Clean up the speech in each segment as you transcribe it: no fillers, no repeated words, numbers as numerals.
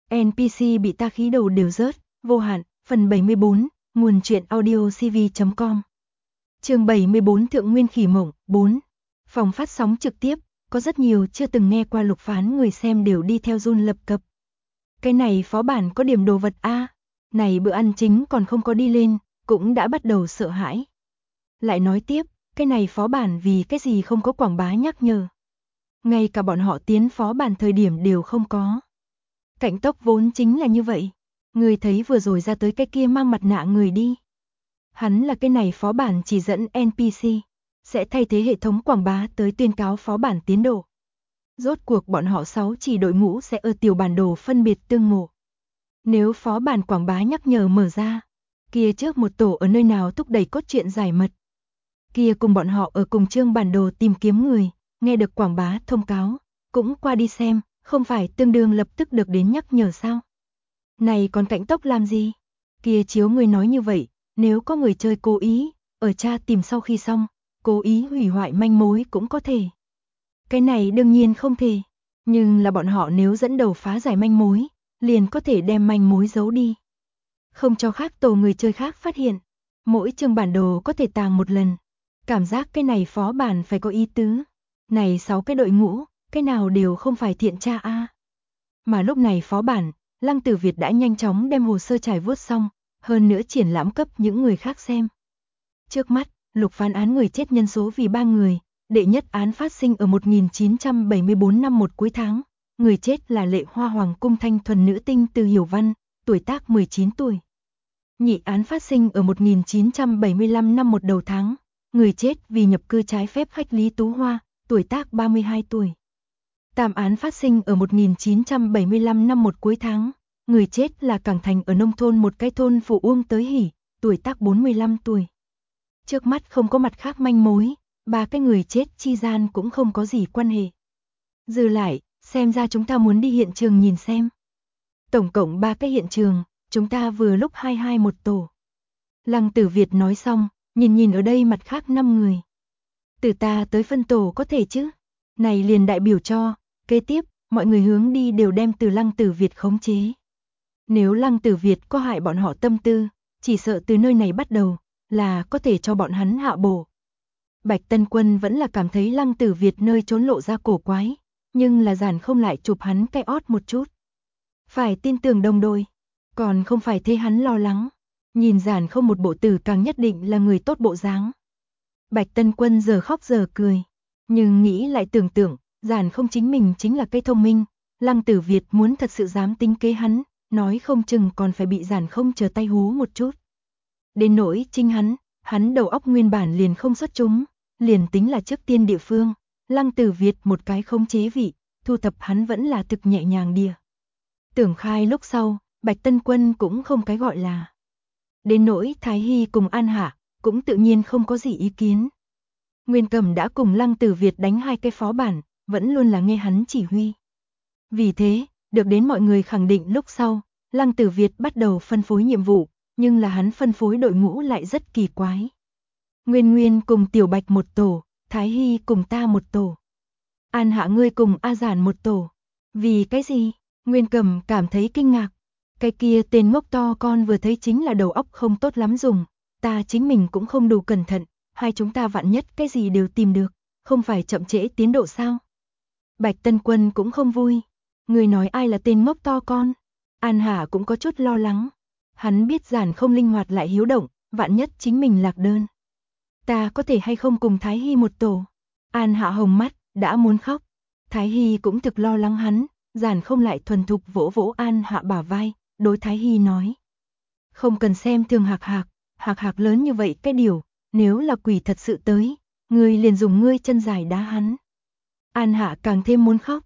NPC bị ta khí đầu đều rớt, vô hạn, phần 74, nguồn truyện audio cv.com. Chương 74 Thượng Nguyên Khỉ Mộng, 4. Phòng phát sóng trực tiếp, có rất nhiều chưa từng nghe qua Lục Phán người xem đều đi theo run lập cập. Cái này phó bản có điểm đồ vật a, này bữa ăn chính còn không có đi lên, cũng đã bắt đầu sợ hãi. Lại nói tiếp, cái này phó bản vì cái gì không có quảng bá nhắc nhở. Ngay cả bọn họ tiến phó bản thời điểm đều không có. Cảnh tốc vốn chính là như vậy. Người thấy vừa rồi ra tới cái kia mang mặt nạ người đi. Hắn là cái này phó bản chỉ dẫn NPC, sẽ thay thế hệ thống quảng bá tới tuyên cáo phó bản tiến độ. Rốt cuộc bọn họ 6 chỉ đội ngũ sẽ ở tiểu bản đồ phân biệt tương ngộ. Nếu phó bản quảng bá nhắc nhở mở ra, kia trước một tổ ở nơi nào thúc đẩy cốt truyện giải mật. Kia cùng bọn họ ở cùng chương bản đồ tìm kiếm người, nghe được quảng bá thông cáo, cũng qua đi xem, không phải tương đương lập tức được đến nhắc nhở sao? Này còn Cảnh Tốc làm gì? Kia chiếu người nói như vậy, nếu có người chơi cố ý, ở tra tìm sau khi xong, cố ý hủy hoại manh mối cũng có thể. Cái này đương nhiên không thể, nhưng là bọn họ nếu dẫn đầu phá giải manh mối, liền có thể đem manh mối giấu đi. Không cho khác tổ người chơi khác phát hiện, mỗi chương bản đồ có thể tàng một lần. Cảm giác cái này phó bản phải có ý tứ. Này 6 cái đội ngũ, cái nào đều không phải thiện tra a. Mà lúc này phó bản, Lăng Tử Việt đã nhanh chóng đem hồ sơ trải vuốt xong, hơn nữa triển lãm cấp những người khác xem. Trước mắt, Lục Phán án người chết nhân số vì 3 người, đệ nhất án phát sinh ở 1974 năm 1 cuối tháng, người chết là Lệ Hoa Hoàng cung thanh thuần nữ tinh Từ Hiểu Văn, tuổi tác 19 tuổi. Nhị án phát sinh ở 1975 năm 1 đầu tháng, người chết vì nhập cư trái phép khách Lý Tú Hoa, tuổi tác 32 tuổi. Tam án phát sinh ở 1975 năm 1 cuối tháng, người chết là Cảng Thành ở nông thôn một cái thôn Phụ Uông Tới Hỷ, tuổi tác 45 tuổi. Trước mắt không có mặt khác manh mối, ba cái người chết chi gian cũng không có gì quan hệ. Dư lại, xem ra chúng ta muốn đi hiện trường nhìn xem. Tổng cộng 3 cái hiện trường, chúng ta vừa lúc 22 một tổ. Lăng Tử Việt nói xong, nhìn ở đây mặt khác 5 người. Từ ta tới phân tổ có thể chứ? Này liền đại biểu cho, kế tiếp, mọi người hướng đi đều đem từ Lăng Tử Việt khống chế. Nếu Lăng Tử Việt có hại bọn họ tâm tư, chỉ sợ từ nơi này bắt đầu, là có thể cho bọn hắn hạ bổ. Bạch Tân Quân vẫn là cảm thấy Lăng Tử Việt nơi trốn lộ ra cổ quái, nhưng là giản không lại chụp hắn cái ót một chút. Phải tin tưởng đồng đội, còn không phải thế hắn lo lắng. Nhìn giản không một bộ tử càng nhất định là người tốt bộ dáng. Bạch Tân Quân giờ khóc giờ cười, nhưng nghĩ lại tưởng tượng, giản không chính mình chính là cây thông minh, Lăng Tử Việt muốn thật sự dám tính kế hắn, nói không chừng còn phải bị giản không chờ tay hú một chút. Đến nỗi chính hắn đầu óc nguyên bản liền không xuất chúng, liền tính là trước tiên địa phương, Lăng Tử Việt một cái khống chế vị, thu thập hắn vẫn là thực nhẹ nhàng đìa. Tưởng khai lúc sau, Bạch Tân Quân cũng không cái gọi là. Đến nỗi Thái Hy cùng An Hạ, cũng tự nhiên không có gì ý kiến. Nguyên Cẩm đã cùng Lăng Tử Việt đánh 2 cái phó bản, vẫn luôn là nghe hắn chỉ huy. Vì thế, được đến mọi người khẳng định lúc sau, Lăng Tử Việt bắt đầu phân phối nhiệm vụ, nhưng là hắn phân phối đội ngũ lại rất kỳ quái. Nguyên cùng Tiểu Bạch một tổ, Thái Hy cùng ta một tổ. An Hạ ngươi cùng A Giản một tổ. Vì cái gì? Nguyên Cẩm cảm thấy kinh ngạc. Cái kia tên ngốc to con vừa thấy chính là đầu óc không tốt lắm dùng, ta chính mình cũng không đủ cẩn thận, hai chúng ta vạn nhất cái gì đều tìm được, không phải chậm trễ tiến độ sao? Bạch Tân Quân cũng không vui, người nói ai là tên ngốc to con? An Hạ cũng có chút lo lắng, hắn biết giản không linh hoạt lại hiếu động, vạn nhất chính mình lạc đơn. Ta có thể hay không cùng Thái Hy một tổ? An Hạ hồng mắt, đã muốn khóc, Thái Hy cũng thực lo lắng hắn, giản không lại thuần thục vỗ vỗ An Hạ bả vai. Đối Thái Hy nói, không cần xem thường Hạc Hạc lớn như vậy cái điều, nếu là quỷ thật sự tới, ngươi liền dùng ngươi chân dài đá hắn. An Hạ càng thêm muốn khóc,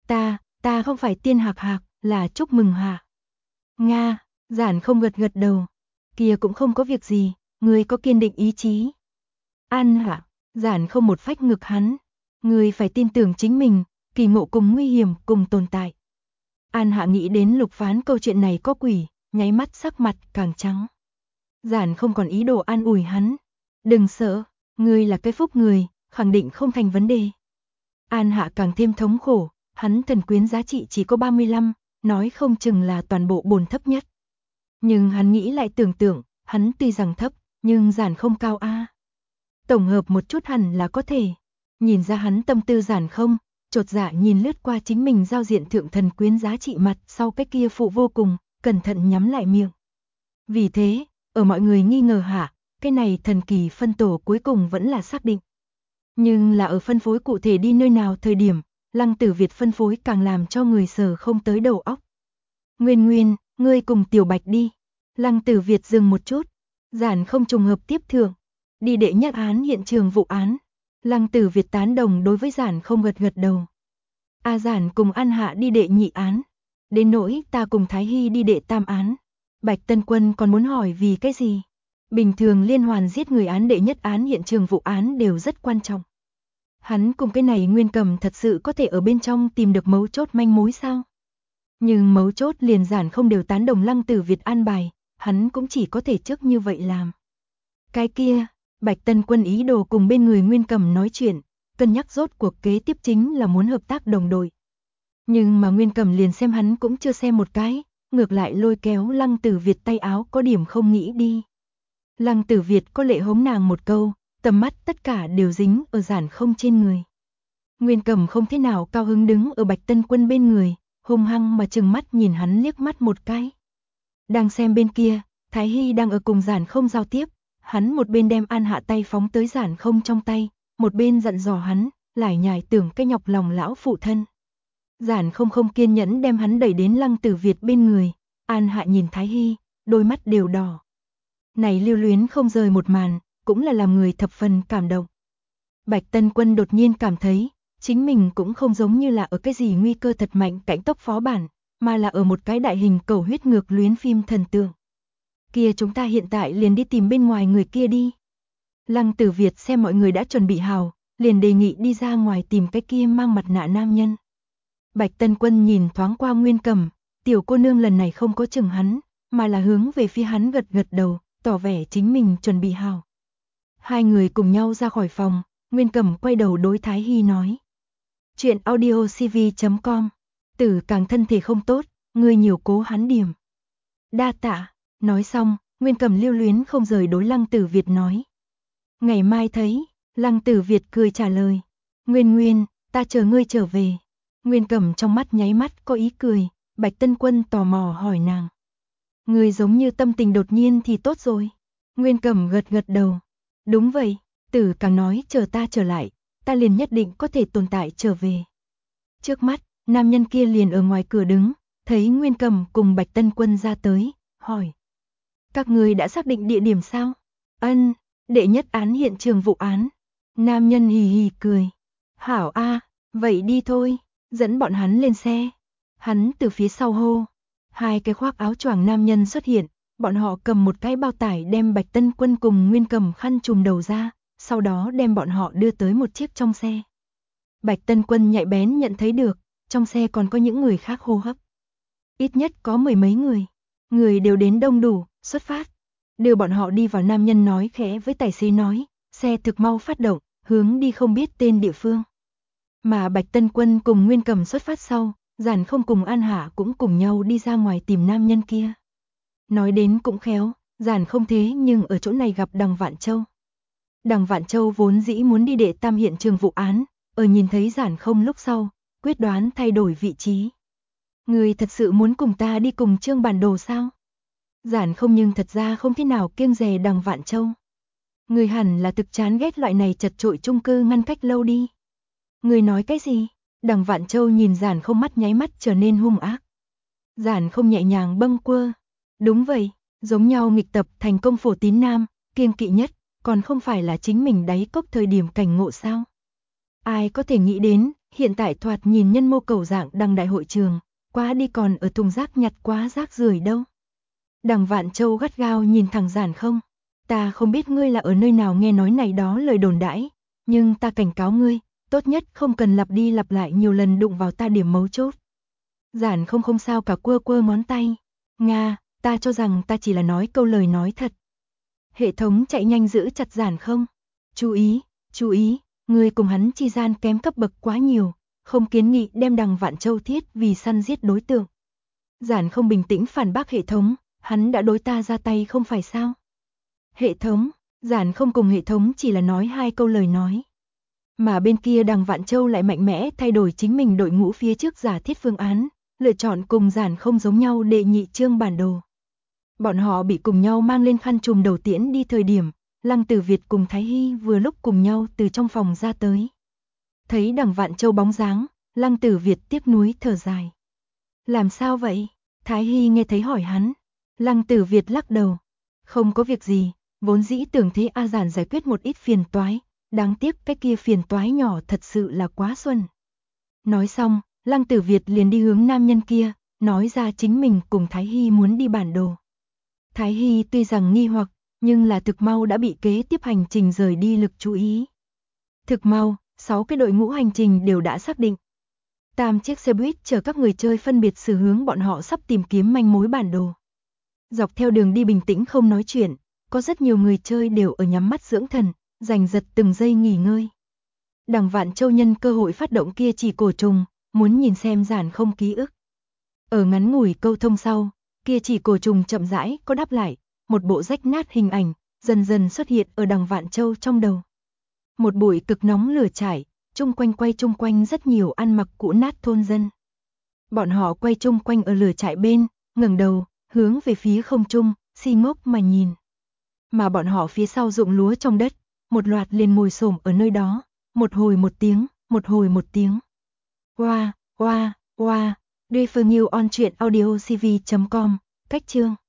ta không phải tiên Hạc, là chúc mừng Hạ. Nga, giản không gật đầu, kia cũng không có việc gì, ngươi có kiên định ý chí. An Hạ, giản không một phách ngực hắn, ngươi phải tin tưởng chính mình, kỳ ngộ cùng nguy hiểm cùng tồn tại. An Hạ nghĩ đến Lục Phán câu chuyện này có quỷ, nháy mắt sắc mặt càng trắng. Giản không còn ý đồ an ủi hắn. Đừng sợ, ngươi là cái phúc người, khẳng định không thành vấn đề. An Hạ càng thêm thống khổ, hắn thần quyến giá trị chỉ có 35, nói không chừng là toàn bộ bồn thấp nhất. Nhưng hắn nghĩ lại tưởng tượng, hắn tuy rằng thấp, nhưng Giản không cao a. Tổng hợp một chút hẳn là có thể. Nhìn ra hắn tâm tư Giản không, chột dạ nhìn lướt qua chính mình giao diện thượng thần quyến giá trị mặt sau cái kia phụ vô cùng, cẩn thận nhắm lại miệng. Vì thế, ở mọi người nghi ngờ hạ, cái này thần kỳ phân tổ cuối cùng vẫn là xác định. Nhưng là ở phân phối cụ thể đi nơi nào thời điểm, Lăng Tử Việt phân phối càng làm cho người sờ không tới đầu óc. Nguyên Nguyên, ngươi cùng Tiểu Bạch đi. Lăng Tử Việt dừng một chút, Giản không trùng hợp tiếp thưởng. Đi đệ nhất án hiện trường vụ án. Lăng Tử Việt tán đồng đối với Giản không gật gật đầu. A Giản cùng An Hạ đi đệ nhị án. Đến nỗi ta cùng Thái Hy đi đệ tam án. Bạch Tân Quân còn muốn hỏi vì cái gì? Bình thường liên hoàn giết người án đệ nhất án hiện trường vụ án đều rất quan trọng. Hắn cùng cái này Nguyên Cầm thật sự có thể ở bên trong tìm được mấu chốt manh mối sao? Nhưng mấu chốt liền Giản không đều tán đồng Lăng Tử Việt an bài, hắn cũng chỉ có thể trước như vậy làm. Cái kia, Bạch Tân Quân ý đồ cùng bên người Nguyên Cầm nói chuyện, cân nhắc rốt cuộc kế tiếp chính là muốn hợp tác đồng đội. Nhưng mà Nguyên Cầm liền xem hắn cũng chưa xem một cái, ngược lại lôi kéo Lăng Tử Việt tay áo có điểm không nghĩ đi. Lăng Tử Việt có lệ hống nàng một câu, tầm mắt tất cả đều dính ở Giản không trên người. Nguyên Cầm không thế nào cao hứng đứng ở Bạch Tân Quân bên người, hung hăng mà trừng mắt nhìn hắn liếc mắt một cái. Đang xem bên kia, Thái Hy đang ở cùng Giản không giao tiếp, hắn một bên đem An Hạ tay phóng tới Giản không trong tay, một bên dặn dò hắn, lải nhải tưởng cái nhọc lòng lão phụ thân. Giản không kiên nhẫn đem hắn đẩy đến Lăng Tử Việt bên người, An Hạ nhìn Thái Hy, đôi mắt đều đỏ. Này lưu luyến không rời một màn, cũng là làm người thập phần cảm động. Bạch Tân Quân đột nhiên cảm thấy, chính mình cũng không giống như là ở cái gì nguy cơ thật mạnh cảnh tốc phó bản, mà là ở một cái đại hình cầu huyết ngược luyến phim thần tượng. Kia chúng ta hiện tại liền đi tìm bên ngoài người kia đi. Lăng Tử Việt xem mọi người đã chuẩn bị hào, liền đề nghị đi ra ngoài tìm cái kia mang mặt nạ nam nhân. Bạch Tân Quân nhìn thoáng qua Nguyên Cầm, tiểu cô nương lần này không có chừng hắn, mà là hướng về phía hắn gật gật đầu, tỏ vẻ chính mình chuẩn bị hào. Hai người cùng nhau ra khỏi phòng, Nguyên Cầm quay đầu đối Thái Hy nói. Chuyện audiocv.com, Tử càng thân thể không tốt, ngươi nhiều cố hắn điểm. Đa tạ, nói xong, Nguyên Cầm lưu luyến không rời đối Lăng Tử Việt nói. Ngày mai thấy, Lăng Tử Việt cười trả lời. Nguyên Nguyên, ta chờ ngươi trở về. Nguyên Cầm trong mắt nháy mắt có ý cười, Bạch Tân Quân tò mò hỏi nàng. Ngươi giống như tâm tình đột nhiên thì tốt rồi. Nguyên Cầm gật gật đầu. Đúng vậy, Tử càng nói chờ ta trở lại, ta liền nhất định có thể tồn tại trở về. Trước mắt, nam nhân kia liền ở ngoài cửa đứng, thấy Nguyên Cầm cùng Bạch Tân Quân ra tới, hỏi. Các ngươi đã xác định địa điểm sao? Ân, đệ nhất án hiện trường vụ án. Nam nhân hì hì cười. Hảo a, vậy đi thôi, dẫn bọn hắn lên xe. Hắn từ phía sau hô. Hai cái khoác áo choàng nam nhân xuất hiện, bọn họ cầm một cái bao tải đem Bạch Tân Quân cùng Nguyên Cầm khăn trùm đầu ra, sau đó đem bọn họ đưa tới một chiếc trong xe. Bạch Tân Quân nhạy bén nhận thấy được, trong xe còn có những người khác hô hấp. Ít nhất có mười mấy người. Người đều đến đông đủ, xuất phát. Đưa bọn họ đi vào, nam nhân nói khẽ với tài xế nói, xe thực mau phát động, hướng đi không biết tên địa phương. Mà Bạch Tân Quân cùng Nguyên Cầm xuất phát sau, Giản không cùng An Hạ cũng cùng nhau đi ra ngoài tìm nam nhân kia. Nói đến cũng khéo, Giản không thế nhưng ở chỗ này gặp Đằng Vạn Châu. Đằng Vạn Châu vốn dĩ muốn đi đệ tam hiện trường vụ án, ở nhìn thấy Giản không lúc sau, quyết đoán thay đổi vị trí. Người thật sự muốn cùng ta đi cùng trương bản đồ sao? Giản không nhưng thật ra không thế nào kiêng dè Đằng Vạn Châu. Người hẳn là thực chán ghét loại này chật chội chung cư ngăn cách lâu đi. Người nói cái gì? Đằng Vạn Châu nhìn Giản không mắt nháy mắt trở nên hung ác. Giản không nhẹ nhàng bâng quơ. Đúng vậy, giống nhau nghịch tập thành công phổ tín nam, kiêng kỵ nhất, còn không phải là chính mình đáy cốc thời điểm cảnh ngộ sao? Ai có thể nghĩ đến, hiện tại thoạt nhìn nhân mô cầu dạng Đằng đại hội trường, quá đi còn ở thùng rác nhặt quá rác rưởi đâu. Đằng Vạn Châu gắt gao nhìn thẳng Giản không. Ta không biết ngươi là ở nơi nào nghe nói này đó lời đồn đãi, nhưng ta cảnh cáo ngươi, tốt nhất không cần lặp đi lặp lại nhiều lần đụng vào ta điểm mấu chốt. Giản không sao cả quơ quơ ngón tay. Nga, ta cho rằng ta chỉ là nói câu lời nói thật. Hệ thống chạy nhanh giữ chặt Giản không. Chú ý, ngươi cùng hắn chi gian kém cấp bậc quá nhiều, không kiến nghị đem Đằng Vạn Châu thiết vì săn giết đối tượng. Giản không bình tĩnh phản bác hệ thống, hắn đã đối ta ra tay không phải sao? Hệ thống, Giản không cùng hệ thống chỉ là nói 2 câu lời nói. Mà bên kia Đằng Vạn Châu lại mạnh mẽ thay đổi chính mình đội ngũ phía trước giả thiết phương án, lựa chọn cùng Giản không giống nhau đệ nhị chương bản đồ. Bọn họ bị cùng nhau mang lên khăn trùm đầu tiễn đi thời điểm, Lăng Tử Việt cùng Thái Hy vừa lúc cùng nhau từ trong phòng ra tới. Thấy Đằng Vạn Châu bóng dáng, Lăng Tử Việt tiếc nuối thở dài. Làm sao vậy? Thái Hy nghe thấy hỏi hắn. Lăng Tử Việt lắc đầu. Không có việc gì, vốn dĩ tưởng thế A Giản giải quyết một ít phiền toái, đáng tiếc cái kia phiền toái nhỏ thật sự là quá xuân. Nói xong, Lăng Tử Việt liền đi hướng nam nhân kia, nói ra chính mình cùng Thái Hy muốn đi bản đồ. Thái Hy tuy rằng nghi hoặc, nhưng là thực mau đã bị kế tiếp hành trình rời đi lực chú ý. Thực mau, 6 cái đội ngũ hành trình đều đã xác định. 8 chiếc xe buýt chở các người chơi phân biệt xử hướng bọn họ sắp tìm kiếm manh mối bản đồ. Dọc theo đường đi bình tĩnh không nói chuyện, có rất nhiều người chơi đều ở nhắm mắt dưỡng thần, giành giật từng giây nghỉ ngơi. Đằng Vạn Châu nhân cơ hội phát động kia chỉ cổ trùng, muốn nhìn xem Giản không ký ức. Ở ngắn ngủi câu thông sau, kia chỉ cổ trùng chậm rãi có đáp lại, một bộ rách nát hình ảnh dần dần xuất hiện ở Đằng Vạn Châu trong đầu. Một bụi cực nóng lửa trải, chung quanh rất nhiều ăn mặc cũ nát thôn dân. Bọn họ quay chung quanh ở lửa trại bên, ngẩng đầu, hướng về phía không trung, si ngốc mà nhìn. Mà bọn họ phía sau ruộng lúa trong đất, một loạt liền ngồi xổm ở nơi đó, một hồi một tiếng, một hồi một tiếng. Oa, oa, oa, Refer New on truyện audio cv.com, cách chương.